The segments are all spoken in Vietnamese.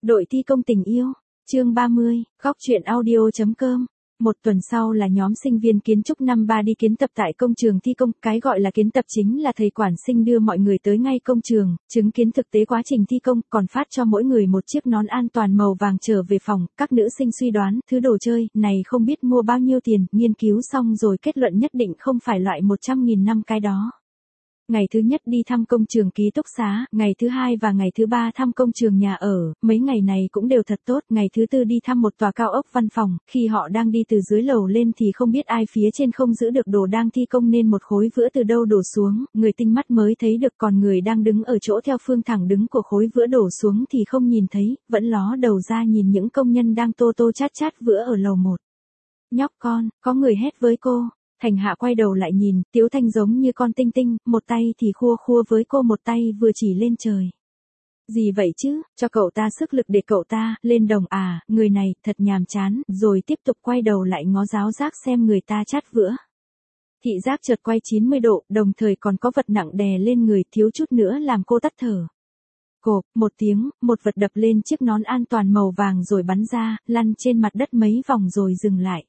Đội thi công tình yêu, chương 30, góc truyện audio.com. Một tuần sau là nhóm sinh viên kiến trúc năm 3 đi kiến tập tại công trường thi công. Cái gọi là kiến tập chính là thầy quản sinh đưa mọi người tới ngay công trường, chứng kiến thực tế quá trình thi công, còn phát cho mỗi người một chiếc nón an toàn màu vàng trở về phòng. Các nữ sinh suy đoán, thứ đồ chơi này không biết mua bao nhiêu tiền, nghiên cứu xong rồi kết luận nhất định không phải loại 100.000 năm cái đó. Ngày thứ nhất đi thăm công trường ký túc xá, ngày thứ hai và ngày thứ ba thăm công trường nhà ở, mấy ngày này cũng đều thật tốt. Ngày thứ tư đi thăm một tòa cao ốc văn phòng, khi họ đang đi từ dưới lầu lên thì không biết ai phía trên không giữ được đồ đang thi công nên một khối vữa từ đâu đổ xuống, người tinh mắt mới thấy được, còn người đang đứng ở chỗ theo phương thẳng đứng của khối vữa đổ xuống thì không nhìn thấy, vẫn ló đầu ra nhìn những công nhân đang tô tô chát chát vữa ở lầu 1. Nhóc con, có người hét với cô. Thành Hạ quay đầu lại nhìn, Tiếu Thanh giống như con tinh tinh, một tay thì khua khua với cô, một tay vừa chỉ lên trời. Gì vậy chứ, cho cậu ta sức lực để cậu ta lên đồng à, người này thật nhàm chán, rồi tiếp tục quay đầu lại ngó giáo giác xem người ta chát vữa. Thị giác chợt quay 90 độ, đồng thời còn có vật nặng đè lên người, thiếu chút nữa làm cô tắt thở. Cộp, một tiếng, một vật đập lên chiếc nón an toàn màu vàng rồi bắn ra, lăn trên mặt đất mấy vòng rồi dừng lại.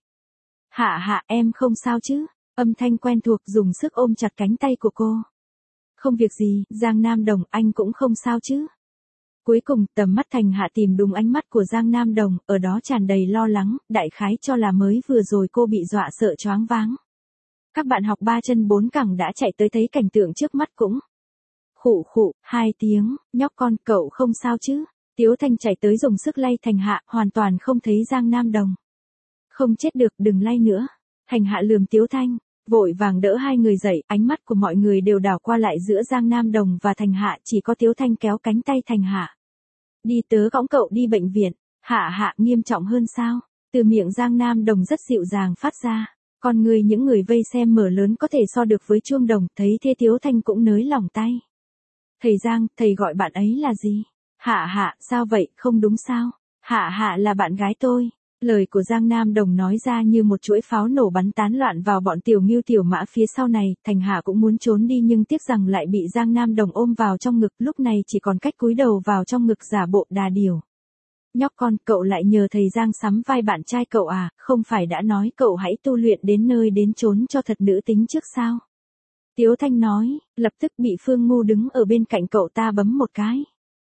Hạ, em không sao chứ? Âm thanh quen thuộc dùng sức ôm chặt cánh tay của cô. Không việc gì, Giang Nam Đồng, anh cũng không sao chứ? Cuối cùng, tầm mắt Thành Hạ tìm đúng ánh mắt của Giang Nam Đồng, ở đó tràn đầy lo lắng, đại khái cho là mới vừa rồi cô bị dọa sợ choáng váng. Các bạn học 3 chân 4 cẳng đã chạy tới thấy cảnh tượng trước mắt cũng. Khụ, 2 tiếng, nhóc con, cậu không sao chứ? Tiếu Thanh chạy tới dùng sức lay Thành Hạ, hoàn toàn không thấy Giang Nam Đồng. Không chết được, đừng lay nữa. Thành Hạ lườm Tiếu Thanh, vội vàng đỡ hai người dậy, ánh mắt của mọi người đều đảo qua lại giữa Giang Nam Đồng và Thành Hạ, chỉ có Tiếu Thanh kéo cánh tay Thành Hạ. Đi tớ cõng cậu đi bệnh viện. Hạ, nghiêm trọng hơn sao? Từ miệng Giang Nam Đồng rất dịu dàng phát ra. Còn những người vây xem mở lớn có thể so được với chuông đồng, thấy thế Tiếu Thanh cũng nới lỏng tay. Thầy Giang, thầy gọi bạn ấy là gì? Hạ, sao vậy, không đúng sao? Hạ là bạn gái tôi. Lời của Giang Nam Đồng nói ra như một chuỗi pháo nổ bắn tán loạn vào bọn tiểu ngưu tiểu mã phía sau này. Thành Hạ cũng muốn trốn đi nhưng tiếc rằng lại bị Giang Nam Đồng ôm vào trong ngực, lúc này chỉ còn cách cúi đầu vào trong ngực giả bộ đà điểu. Nhóc con, cậu lại nhờ thầy Giang sắm vai bạn trai cậu à, không phải đã nói cậu hãy tu luyện đến nơi đến chốn cho thật nữ tính trước sao? Tiếu Thanh nói, lập tức bị Phương Ngu đứng ở bên cạnh cậu ta bấm một cái.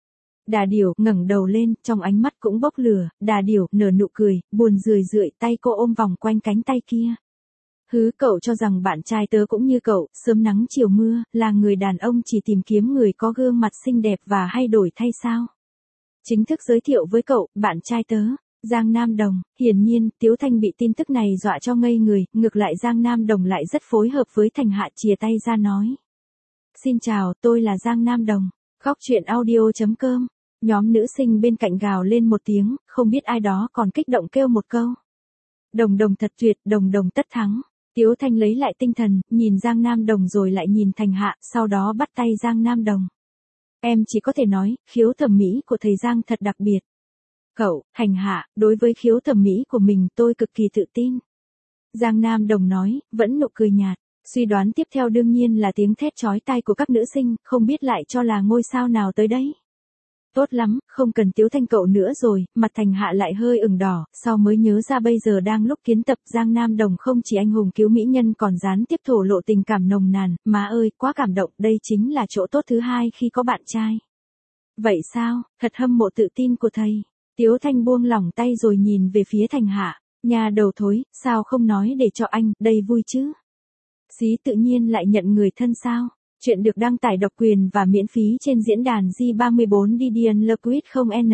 Đà điểu ngẩng đầu lên, trong ánh mắt cũng bốc lửa, Đà điểu nở nụ cười, buồn rười tay cô ôm vòng quanh cánh tay kia. Cậu cho rằng bạn trai tớ cũng như cậu, sớm nắng chiều mưa, là người đàn ông chỉ tìm kiếm người có gương mặt xinh đẹp và hay đổi thay sao? Chính thức giới thiệu với cậu, bạn trai tớ, Giang Nam Đồng. Hiển nhiên, Tiếu Thanh bị tin tức này dọa cho ngây người, ngược lại Giang Nam Đồng lại rất phối hợp với Thành Hạ, chìa tay ra nói. Xin chào, tôi là Giang Nam Đồng. Góc truyện audio.com. Nhóm nữ sinh bên cạnh gào lên một tiếng, không biết ai đó còn kích động kêu một câu. Đồng thật tuyệt, đồng tất thắng. Tiếu Thanh lấy lại tinh thần, nhìn Giang Nam Đồng rồi lại nhìn Thành Hạ, sau đó bắt tay Giang Nam Đồng. Em chỉ có thể nói, khiếu thẩm mỹ của thầy Giang thật đặc biệt. Cậu, Thành Hạ, đối với khiếu thẩm mỹ của mình tôi cực kỳ tự tin. Giang Nam Đồng nói, vẫn nụ cười nhạt. Suy đoán tiếp theo đương nhiên là tiếng thét chói tai của các nữ sinh, không biết lại cho là ngôi sao nào tới đấy. Tốt lắm, không cần Tiếu Thanh cậu nữa rồi, mặt Thành Hạ lại hơi ửng đỏ, sau mới nhớ ra bây giờ đang lúc kiến tập. Giang Nam Đồng không chỉ anh hùng cứu mỹ nhân còn gián tiếp thổ lộ tình cảm nồng nàn, má ơi, quá cảm động, đây chính là chỗ tốt thứ hai khi có bạn trai. Vậy sao, thật hâm mộ tự tin của thầy. Tiếu Thanh buông lỏng tay rồi nhìn về phía Thành Hạ, nhà đầu thối, sao không nói để cho anh, đây vui chứ. Xí tự nhiên lại nhận người thân sao. Chuyện được đăng tải độc quyền và miễn phí trên diễn đàn G34 Didion Liquid không N.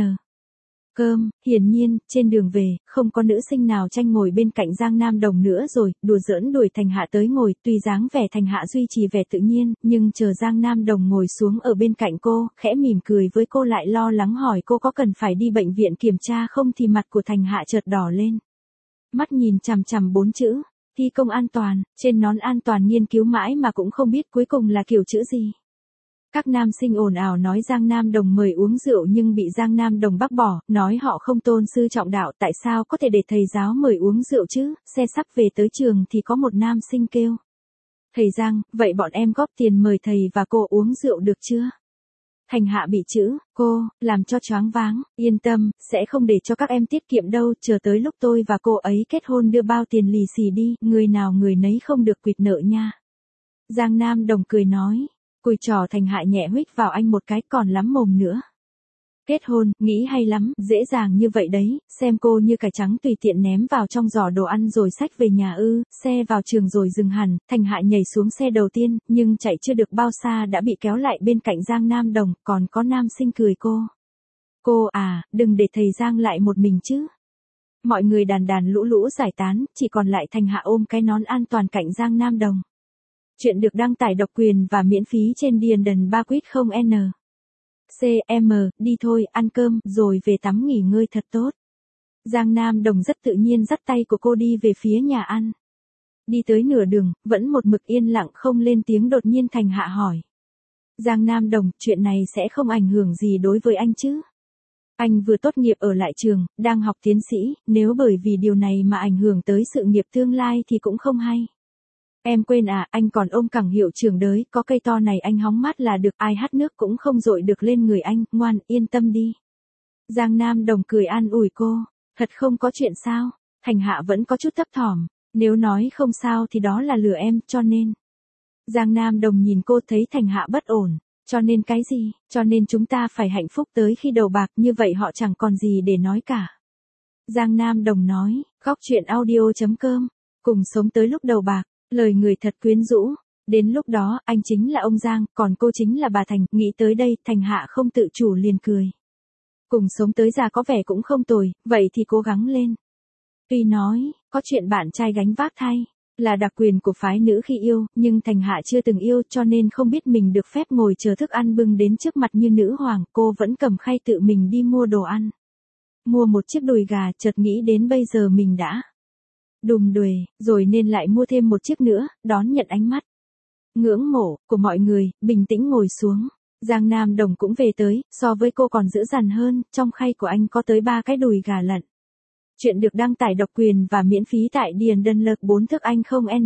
Cơm, hiển nhiên, trên đường về, không có nữ sinh nào tranh ngồi bên cạnh Giang Nam Đồng nữa rồi, đùa giỡn đuổi Thành Hạ tới ngồi, tuy dáng vẻ Thành Hạ duy trì vẻ tự nhiên, nhưng chờ Giang Nam Đồng ngồi xuống ở bên cạnh cô, khẽ mỉm cười với cô lại lo lắng hỏi cô có cần phải đi bệnh viện kiểm tra không thì mặt của Thành Hạ chợt đỏ lên. Mắt nhìn chằm 4 chữ. Thi công an toàn, trên nón an toàn nghiên cứu mãi mà cũng không biết cuối cùng là kiểu chữ gì. Các nam sinh ồn ào nói Giang Nam Đồng mời uống rượu nhưng bị Giang Nam Đồng bác bỏ, nói họ không tôn sư trọng đạo, tại sao có thể để thầy giáo mời uống rượu chứ. Xe sắp về tới trường thì có một nam sinh kêu. Thầy Giang, vậy bọn em góp tiền mời thầy và cô uống rượu được chưa? Thành Hạ bị chữ cô làm cho choáng váng, yên tâm, sẽ không để cho các em tiết kiệm đâu, chờ tới lúc tôi và cô ấy kết hôn đưa bao tiền lì xì đi, người nào người nấy không được quỵt nợ nha. Giang Nam Đồng cười nói, cùi trò. Thành Hạ nhẹ huých vào anh một cái, còn lắm mồm nữa. Kết hôn, nghĩ hay lắm, dễ dàng như vậy đấy, xem cô như cải trắng tùy tiện ném vào trong giỏ đồ ăn rồi xách về nhà ư. Xe vào trường rồi dừng hẳn, Thành Hạ nhảy xuống xe đầu tiên, nhưng chạy chưa được bao xa đã bị kéo lại bên cạnh Giang Nam Đồng, còn có nam sinh cười cô. Cô à, đừng để thầy Giang lại một mình chứ. Mọi người đàn đàn lũ lũ giải tán, chỉ còn lại Thành Hạ ôm cái nón an toàn cạnh Giang Nam Đồng. Chuyện được đăng tải độc quyền và miễn phí trên Điền Ba Quýt không N. CM, đi thôi, ăn cơm, rồi về tắm nghỉ ngơi thật tốt. Giang Nam Đồng rất tự nhiên dắt tay của cô đi về phía nhà ăn. Đi tới nửa đường, vẫn một mực yên lặng không lên tiếng, đột nhiên Thành Hạ hỏi. Giang Nam Đồng, chuyện này sẽ không ảnh hưởng gì đối với anh chứ? Anh vừa tốt nghiệp ở lại trường, đang học tiến sĩ, nếu bởi vì điều này mà ảnh hưởng tới sự nghiệp tương lai thì cũng không hay. Em quên à, anh còn ôm cẳng hiệu trưởng đới, có cây to này anh hóng mát là được, ai hắt nước cũng không dội được lên người anh, ngoan, yên tâm đi. Giang Nam Đồng cười an ủi cô, thật không có chuyện sao? Thành Hạ vẫn có chút thấp thỏm, nếu nói không sao thì đó là lừa em, cho nên. Giang Nam Đồng nhìn cô thấy Thành Hạ bất ổn, cho nên cái gì, cho nên chúng ta phải hạnh phúc tới khi đầu bạc, như vậy họ chẳng còn gì để nói cả. Giang Nam Đồng nói, góc chuyện audio.com, cùng sống tới lúc đầu bạc. Lời người thật quyến rũ, đến lúc đó, anh chính là ông Giang, còn cô chính là bà Thành, nghĩ tới đây, Thành Hạ không tự chủ liền cười. Cùng sống tới già có vẻ cũng không tồi, vậy thì cố gắng lên. Tuy nói, có chuyện bạn trai gánh vác thay, là đặc quyền của phái nữ khi yêu, nhưng Thành Hạ chưa từng yêu cho nên không biết mình được phép ngồi chờ thức ăn bưng đến trước mặt như nữ hoàng, cô vẫn cầm khay tự mình đi mua đồ ăn. Mua một chiếc đùi gà, chợt nghĩ đến bây giờ mình đã đùm đuề, rồi nên lại mua thêm một chiếc nữa, đón nhận ánh mắt ngưỡng mộ của mọi người, bình tĩnh ngồi xuống. Giang Nam Đồng cũng về tới, so với cô còn dữ dằn hơn, trong khay của anh có tới 3 cái đùi gà lận. Chuyện được đăng tải độc quyền và miễn phí tại Điền 4 thức Anh không N.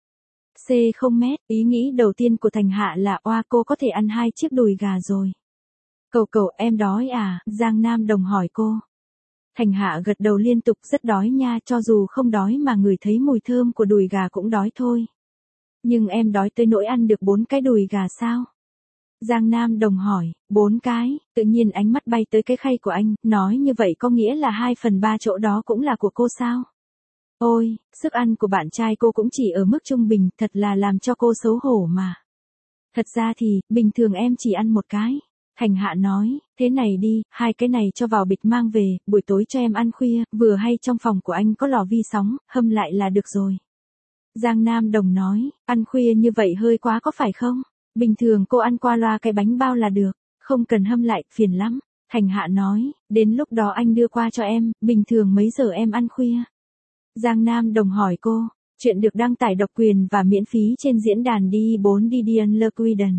C không mét, ý nghĩ đầu tiên của Thành Hạ là oa cô có thể ăn 2 chiếc đùi gà rồi. Cậu em đói à? Giang Nam Đồng hỏi cô. Thành Hạ gật đầu liên tục, rất đói nha, cho dù không đói mà ngửi thấy mùi thơm của đùi gà cũng đói thôi. Nhưng em đói tới nỗi ăn được 4 cái đùi gà sao? Giang Nam Đồng hỏi, 4 cái, tự nhiên ánh mắt bay tới cái khay của anh, nói như vậy có nghĩa là 2/3 chỗ đó cũng là của cô sao? Ôi, sức ăn của bạn trai cô cũng chỉ ở mức trung bình, thật là làm cho cô xấu hổ mà. Thật ra thì, bình thường em chỉ ăn 1 cái. Thành Hạ nói, thế này đi, 2 cái này cho vào bịch mang về, buổi tối cho em ăn khuya, vừa hay trong phòng của anh có lò vi sóng, hâm lại là được rồi. Giang Nam Đồng nói, ăn khuya như vậy hơi quá có phải không? Bình thường cô ăn qua loa cái bánh bao là được, không cần hâm lại, phiền lắm. Thành Hạ nói, đến lúc đó anh đưa qua cho em, bình thường mấy giờ em ăn khuya? Giang Nam Đồng hỏi cô, chuyện được đăng tải độc quyền và miễn phí trên diễn đàn Di4 Didion Le Quiden.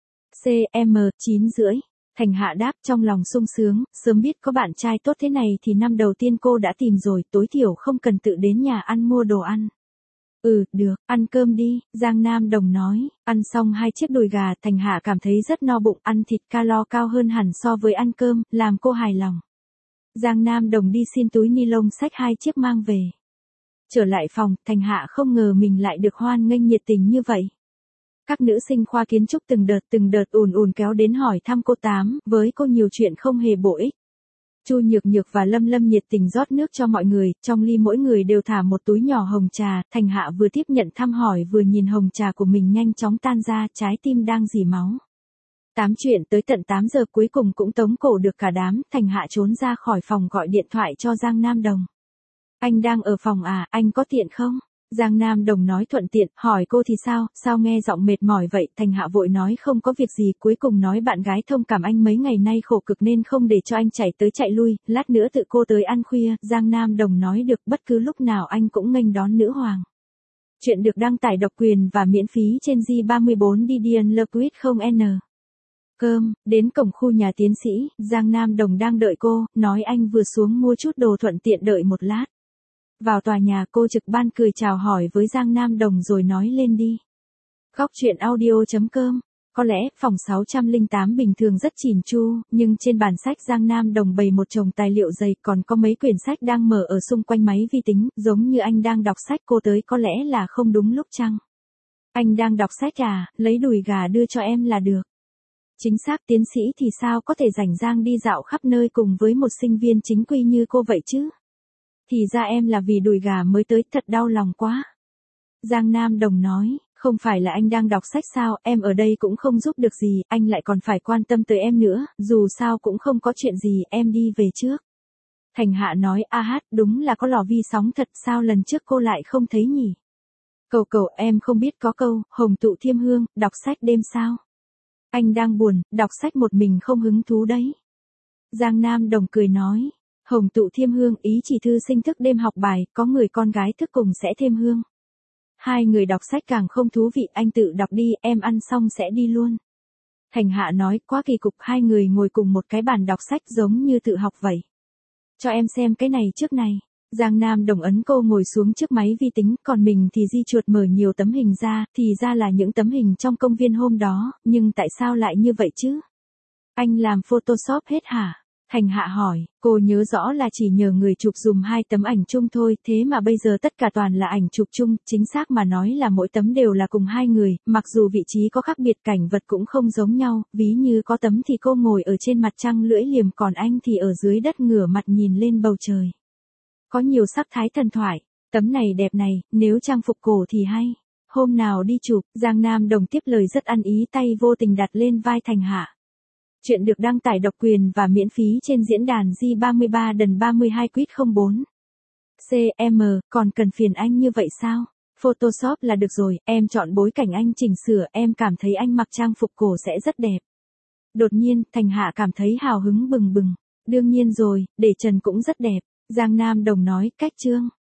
CM 9:30. Thành Hạ đáp trong lòng sung sướng, sớm biết có bạn trai tốt thế này thì năm đầu tiên cô đã tìm rồi, tối thiểu không cần tự đến nhà ăn mua đồ ăn. Được, ăn cơm đi, Giang Nam Đồng nói, ăn xong 2 chiếc đùi gà, Thành Hạ cảm thấy rất no bụng, ăn thịt calo cao hơn hẳn so với ăn cơm, làm cô hài lòng. Giang Nam Đồng đi xin túi ni lông xách 2 chiếc mang về. Trở lại phòng, Thành Hạ không ngờ mình lại được hoan nghênh nhiệt tình như vậy. Các nữ sinh khoa kiến trúc từng đợt ùn kéo đến hỏi thăm cô Tám, với cô nhiều chuyện không hề bổ ích. Chu Nhược Nhược và Lâm Lâm nhiệt tình rót nước cho mọi người, trong ly mỗi người đều thả một túi nhỏ hồng trà, Thành Hạ vừa tiếp nhận thăm hỏi vừa nhìn hồng trà của mình nhanh chóng tan ra, trái tim đang rỉ máu. Tám chuyện tới tận 8 giờ cuối cùng cũng tống cổ được cả đám, Thành Hạ trốn ra khỏi phòng gọi điện thoại cho Giang Nam Đồng. Anh đang ở phòng à, anh có tiện không? Giang Nam Đồng nói thuận tiện, hỏi cô thì sao nghe giọng mệt mỏi vậy, Thành Hạ vội nói không có việc gì, cuối cùng nói bạn gái thông cảm anh mấy ngày nay khổ cực nên không để cho anh chạy tới chạy lui, lát nữa tự cô tới ăn khuya, Giang Nam Đồng nói được, bất cứ lúc nào anh cũng nghênh đón nữ hoàng. Chuyện được đăng tải độc quyền và miễn phí trên Di34 Didion Le Quýt không N. Cơm, đến cổng khu nhà tiến sĩ, Giang Nam Đồng đang đợi cô, nói anh vừa xuống mua chút đồ thuận tiện đợi một lát. Vào tòa nhà cô trực ban cười chào hỏi với Giang Nam Đồng rồi nói lên đi. Góc chuyện audio.com Có lẽ, phòng 608 bình thường rất chỉn chu, nhưng trên bàn sách Giang Nam Đồng bày một chồng tài liệu dày, còn có mấy quyển sách đang mở ở xung quanh máy vi tính, giống như anh đang đọc sách. Cô tới có lẽ là không đúng lúc chăng? Anh đang đọc sách à, lấy đùi gà đưa cho em là được. Chính xác, tiến sĩ thì sao có thể rảnh rang đi dạo khắp nơi cùng với một sinh viên chính quy như cô vậy chứ? Thì ra em là vì đùi gà mới tới, thật đau lòng quá. Giang Nam Đồng nói, không phải là anh đang đọc sách sao, em ở đây cũng không giúp được gì, anh lại còn phải quan tâm tới em nữa, dù sao cũng không có chuyện gì, em đi về trước. Thành Hạ nói, a hát, đúng là có lò vi sóng thật, sao lần trước cô lại không thấy nhỉ? Cầu cầu, em không biết có câu, hồng tụ thiêm hương, đọc sách đêm sao? Anh đang buồn, đọc sách một mình không hứng thú đấy. Giang Nam Đồng cười nói, hồng tụ thiêm hương ý chỉ thư sinh thức đêm học bài, có người con gái thức cùng sẽ thêm hương. Hai người đọc sách càng không thú vị, anh tự đọc đi, em ăn xong sẽ đi luôn. Thành Hạ nói, quá kỳ cục, hai người ngồi cùng một cái bàn đọc sách giống như tự học vậy. Cho em xem cái này trước này. Giang Nam Đồng ấn cô ngồi xuống trước máy vi tính, còn mình thì di chuột mở nhiều tấm hình ra, thì ra là những tấm hình trong công viên hôm đó, nhưng tại sao lại như vậy chứ? Anh làm Photoshop hết hả? Thành Hạ hỏi, cô nhớ rõ là chỉ nhờ người chụp dùm 2 tấm ảnh chung thôi, thế mà bây giờ tất cả toàn là ảnh chụp chung, chính xác mà nói là mỗi tấm đều là cùng hai người, mặc dù vị trí có khác biệt cảnh vật cũng không giống nhau, ví như có tấm thì cô ngồi ở trên mặt trăng lưỡi liềm còn anh thì ở dưới đất ngửa mặt nhìn lên bầu trời. Có nhiều sắc thái thần thoại, tấm này đẹp này, nếu trang phục cổ thì hay. Hôm nào đi chụp, Giang Nam Đồng tiếp lời rất ăn ý, tay vô tình đặt lên vai Thành Hạ. Chuyện được đăng tải độc quyền và miễn phí trên diễn đàn G33đần32 Quýt 04. CM, còn cần phiền anh như vậy sao? Photoshop là được rồi, em chọn bối cảnh anh chỉnh sửa, em cảm thấy anh mặc trang phục cổ sẽ rất đẹp. Đột nhiên, Thành Hạ cảm thấy hào hứng bừng bừng. Đương nhiên rồi, để trần cũng rất đẹp. Giang Nam Đồng nói, cách chương.